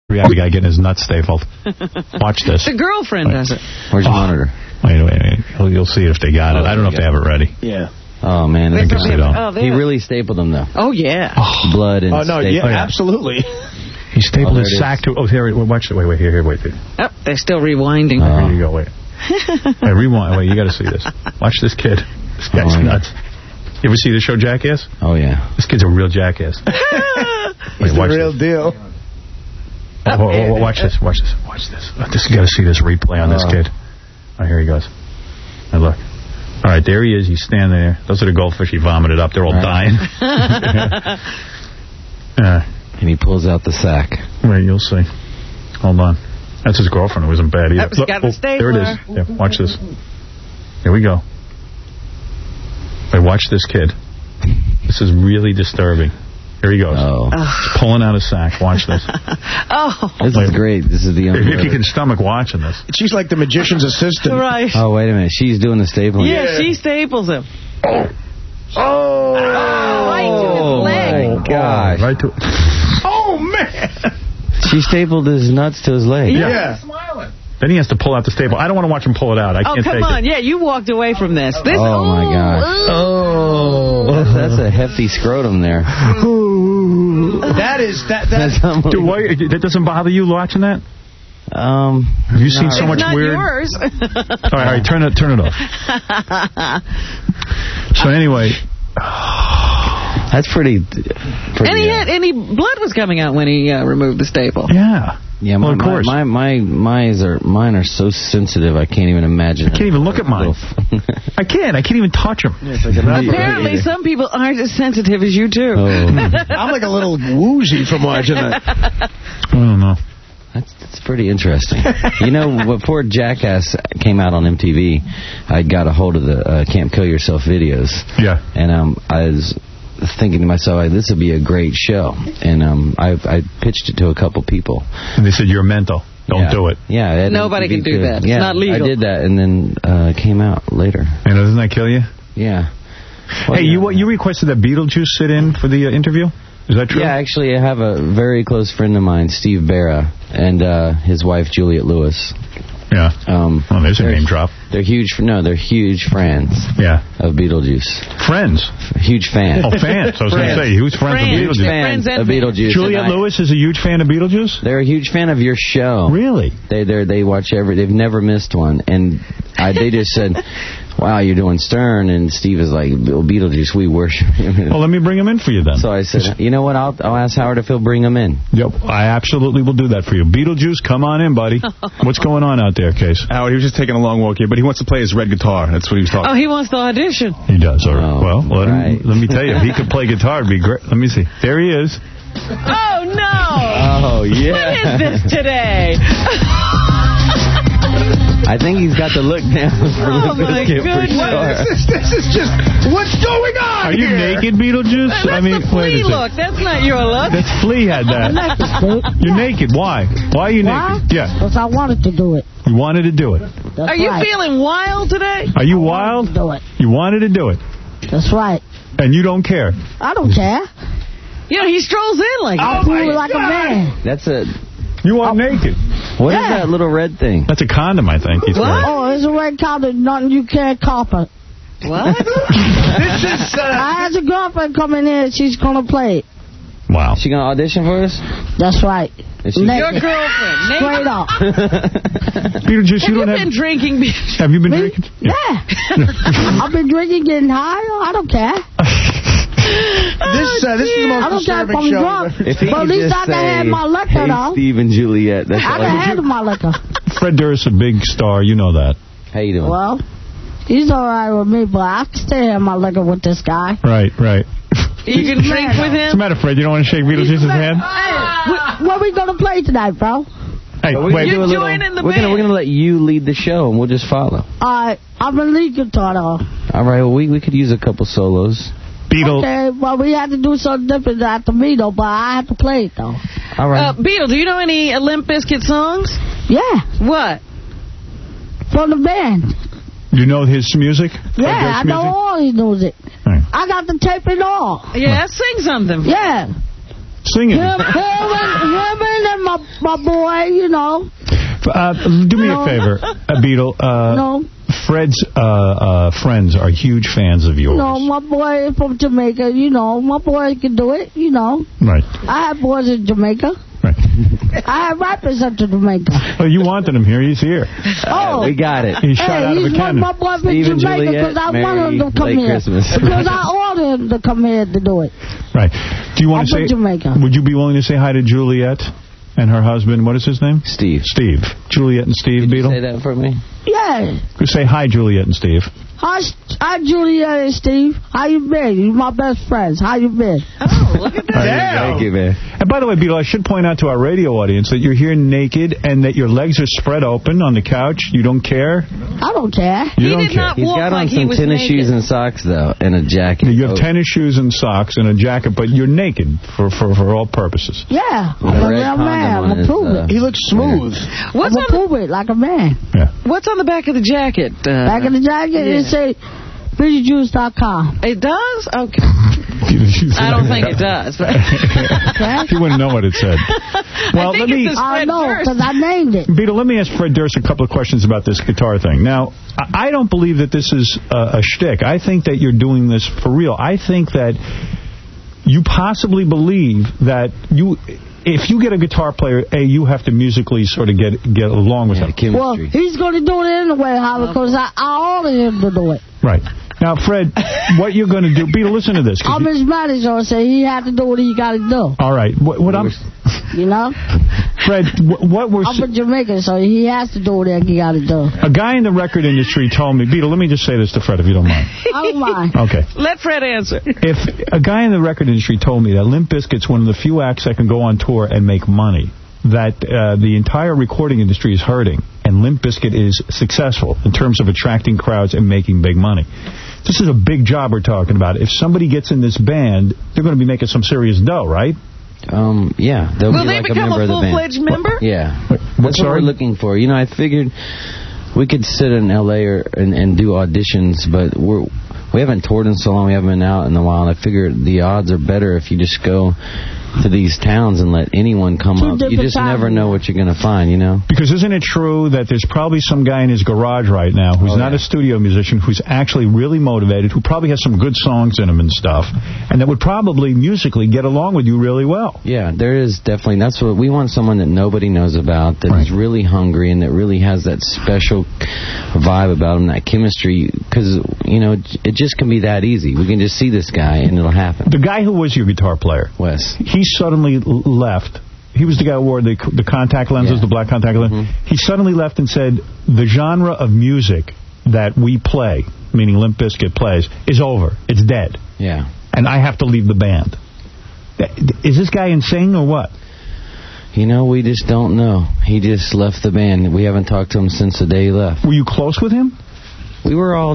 We have a guy getting his nuts stapled. Watch this. The girlfriend does it. Where's your monitor? Wait. You'll see if they got it. I don't know if they have it ready. Yeah. Oh, man. I guess they don't. He really stapled them, though. Oh, yeah. Blood and absolutely. He stapled his sack to... Oh, here, watch it. Wait, here. Oh, they're still rewinding. There you go, wait. Hey, rewind. Wait, you got to see this. Watch this kid. This guy's nuts. You ever see the show Jackass? Oh, yeah. This kid's a real jackass. He's the real deal. Watch this. Watch this. You got to see this replay on this kid. Oh, here he goes. Now look. All right, there he is. He's standing there. Those are the goldfish he vomited up. They're all dying. And he pulls out the sack. Wait, you'll see. Hold on. That's his girlfriend. It wasn't bad either. Look, there it is. Yeah, watch this. Here we go. Wait, watch this kid. This is really disturbing. Here he goes. He's pulling out a sack. Watch this. This is great. This is the if you can stomach watching this. She's like the magician's assistant. Right. Oh, wait a minute. She's doing the stapling. Yeah, she staples him. Right to his leg. My gosh. Right to... Oh, man. She stapled his nuts to his leg. Yeah. Smiling. Then he has to pull out the staple. I don't want to watch him pull it out. I can't take it. Oh, come on. Yeah, you walked away from this. Oh, my gosh. That's a hefty scrotum there. That doesn't bother you watching that? Have you seen so much weird? Yours. All right, turn it off. So anyway, that's pretty. Any blood was coming out when he removed the staple. Yeah. Yeah, well, of course. Mine are so sensitive. I can't even imagine. I can't even look at mine. I can't even touch them. Apparently, some people aren't as sensitive as you too. I'm like a little woozy from watching that. I don't know. That's pretty interesting. You know, before Jackass came out on MTV, I got a hold of the Can't Kill Yourself videos. Yeah. And I was thinking to myself, this would be a great show. And I pitched it to a couple people. And they said, you're mental. Don't do it. Yeah. Nobody can do that. It's not legal. I did that, and then it came out later. And doesn't that kill you? Yeah. Well, hey, you requested that Beetlejuice sit in for the interview? Is that true? Yeah, actually, I have a very close friend of mine, Steve Barra, and his wife, Juliet Lewis. Yeah. There's a name drop. They're huge fans. Yeah. Of Beetlejuice. Friends? Huge fans. Oh, fans. I was going to say, who's friends of Beetlejuice? Fans of Beetlejuice. Juliet Lewis is a huge fan of Beetlejuice? They're a huge fan of your show. Really? They watch they've never missed one. And they just said, wow, you're doing Stern, and Steve is like, Beetlejuice, we worship him. Well, let me bring him in for you then. So I said, you know what, I'll ask Howard if he'll bring him in. Yep, I absolutely will do that for you. Beetlejuice, come on in, buddy. What's going on out there, Case? Howard, he was just taking a long walk here, but he wants to play his red guitar. That's what he was talking about. Oh, he wants to audition. He does, all right. Well, let me tell you, if he could play guitar, it'd be great. Let me see. There he is. Oh, no. Oh, yeah. What is this today? I think he's got the look now for my goodness. This is just, what's going on Are you naked, Beetlejuice? That's the Flea look. That's not your look. That's Flea had that. You're naked. Why? Why are you naked? Yeah. Because I wanted to do it. You wanted to do it. Are you feeling wild today? Are you wild? Do it. You wanted to do it. That's right. And you don't care? I don't care. You know, he strolls in like I'll do it like a man. That's a... You are naked. What is that little red thing? That's a condom, I think. Oh, it's a red condom. Nothing you can't copper. What? This is... I had a girlfriend coming in. She's going to play it. Wow. She going to audition for us? That's right. Your girlfriend. Straight up. Beetlejuice, you been drinking? Have you been drinking? Yeah. I've been drinking, getting high. I don't care. This is the most disturbing show. But at least I can have my liquor, though. Steve and Juliet. That's I can handle my liquor. Fred Durst, a big star. You know that. How you doing? Well, he's all right with me, but I can still have my liquor with this guy. Right. You can drink with him? What's the matter, Fred? You don't want to shake Beetlejuice's hand? What are we going to play tonight, bro? Hey, we're going to let you lead the show, and we'll just follow. I'm a lead guitar, though. All right, well, we could use a couple solos. Beetle. Okay, well, we had to do something different after me, though, but I have to play it, though. All right. Beetle, do you know any Limp Bizkit songs? Yeah. What? From the band. You know his music? Yeah, I know all his music. Right. I got the tape and all. Yeah, sing something. Yeah. Sing it. Him and my boy, you know. Do me a favor, Beetle. No. Fred's friends are huge fans of yours. No, my boy is from Jamaica. You know, my boy can do it. You know. Right. I have boys in Jamaica. Right. I have rappers up to Jamaica. Well, you wanted him here. He's here. Oh, we got it. He's shot out of a cannon. My boy from Jamaica because I wanted him to come here. Because I ordered him to come here to do it. Right. Do you want to say? Jamaica. Would you be willing to say hi to Juliet and her husband? What is his name? Steve. Steve. Juliet and Steve. Did Beetle. You say that for me? Yeah. Say hi, Juliet and Steve. Hi, Juliet and Steve. How you been? You're my best friends. How you been? Oh, look at that. Thank you, man. And by the way, Beetle, I should point out to our radio audience that you're here naked and that your legs are spread open on the couch. You don't care? I don't care. You don't care. He's got on some tennis shoes and socks, though, and a jacket. You have tennis shoes and socks and a jacket, but you're naked for all purposes. Yeah. I'm a real man. I'm a prove it. He looks smooth. I'm a prove it like a man. Yeah. What's on the back of the jacket? Back of the jacket, it say BeetleJuice.com. It does? Okay. I don't think it does. You wouldn't know what it said. Well, I know, because I named it. Beetle, let me ask Fred Durst a couple of questions about this guitar thing. Now, I don't believe that this is a shtick. I think that you're doing this for real. I think that you possibly believe that if you get a guitar player, you have to musically sort of get along with him. Well, he's going to do it anyway, Howard, because I ordered him to do it. Right. Now, Fred, what you're going to do... Beetle, listen to this. I'm his manager, so he had to do what he got to do. All right. What I'm... You know? Fred, what we're... I'm from Jamaica, so he has to do what he got to do. A guy in the record industry told me... Beetle, let me just say this to Fred, if you don't mind. I don't mind. Okay. Let Fred answer. If a guy in the record industry told me that Limp Bizkit's one of the few acts that can go on tour and make money, that the entire recording industry is hurting, and Limp Bizkit is successful in terms of attracting crowds and making big money. This is a big job we're talking about. If somebody gets in this band, they're going to be making some serious dough, right? Yeah. Will they become a full-fledged member? Yeah. That's what we're looking for. You know, I figured we could sit in L.A. and do auditions, but we haven't toured in so long. We haven't been out in a while, and I figured the odds are better if you just go to these towns and let anyone come up. You just never know what you're going to find, you know? Because isn't it true that there's probably some guy in his garage right now who's not a studio musician, who's actually really motivated, who probably has some good songs in him and stuff, and that would probably musically get along with you really well? Yeah, there is definitely. That's what we want, someone that nobody knows about, that is really hungry and that really has that special vibe about him, that chemistry, because, you know, it just can be that easy. We can just see this guy and it'll happen. The guy who was your guitar player, Wes, he suddenly left. He was the guy who wore the contact lenses, the black contact lenses. He suddenly left and said, the genre of music that we play, meaning Limp Bizkit plays, is over. It's dead. Yeah. And I have to leave the band. Is this guy insane or what? You know, we just don't know. He just left the band. We haven't talked to him since the day he left. Were you close with him? We were all...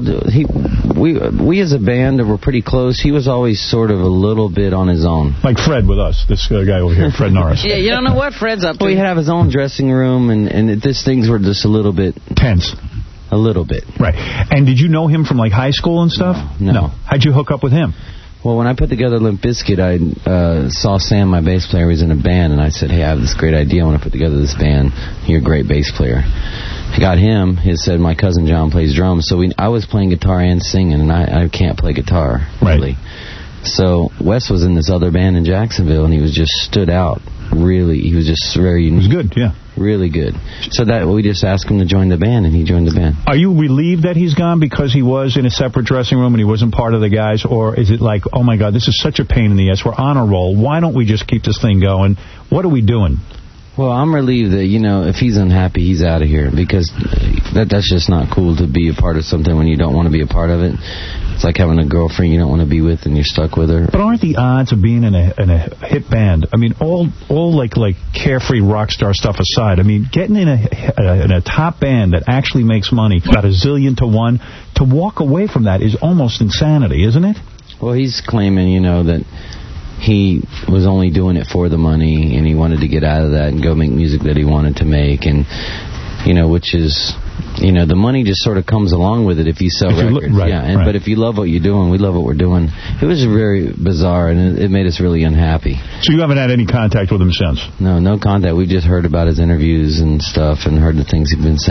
We as a band were pretty close. He was always sort of a little bit on his own. Like Fred with us, this guy over here, Fred Norris. Yeah, you don't know what Fred's up to. Well, he had his own dressing room, and these things were just a little bit... tense. A little bit. Right. And did you know him from, like, high school and stuff? No. How'd you hook up with him? Well, when I put together Limp Bizkit, I saw Sam, my bass player, was in a band, and I said, hey, I have this great idea. I want to put together this band. You're a great bass player. I got him. He said, my cousin John plays drums. So I was playing guitar and singing, and I can't play guitar, really. Right. So Wes was in this other band in Jacksonville, and he was just stood out. Really, he was just very unique. He was good, yeah. Really good. So that we just asked him to join the band, and he joined the band. Are you relieved that he's gone because he was in a separate dressing room and he wasn't part of the guys? Or is it like, oh, my God, this is such a pain in the ass. We're on a roll. Why don't we just keep this thing going? What are we doing? Well, I'm relieved that, you know, if he's unhappy, he's out of here. Because that's just not cool to be a part of something when you don't want to be a part of it. It's like having a girlfriend you don't want to be with and you're stuck with her. But aren't the odds of being in a hit band, I mean, all like carefree rock star stuff aside, I mean, getting in a top band that actually makes money, about 1,000,000 to 1, to walk away from that is almost insanity, isn't it? Well, he's claiming, you know, that he was only doing it for the money and he wanted to get out of that and go make music that he wanted to make, and, you know, which is you know, the money just sort of comes along with it if you sell records. But if you love what you're doing, we love what we're doing. It was very bizarre, and it made us really unhappy. So you haven't had any contact with him since? No contact. We've just heard about his interviews and stuff and heard the things he's been saying.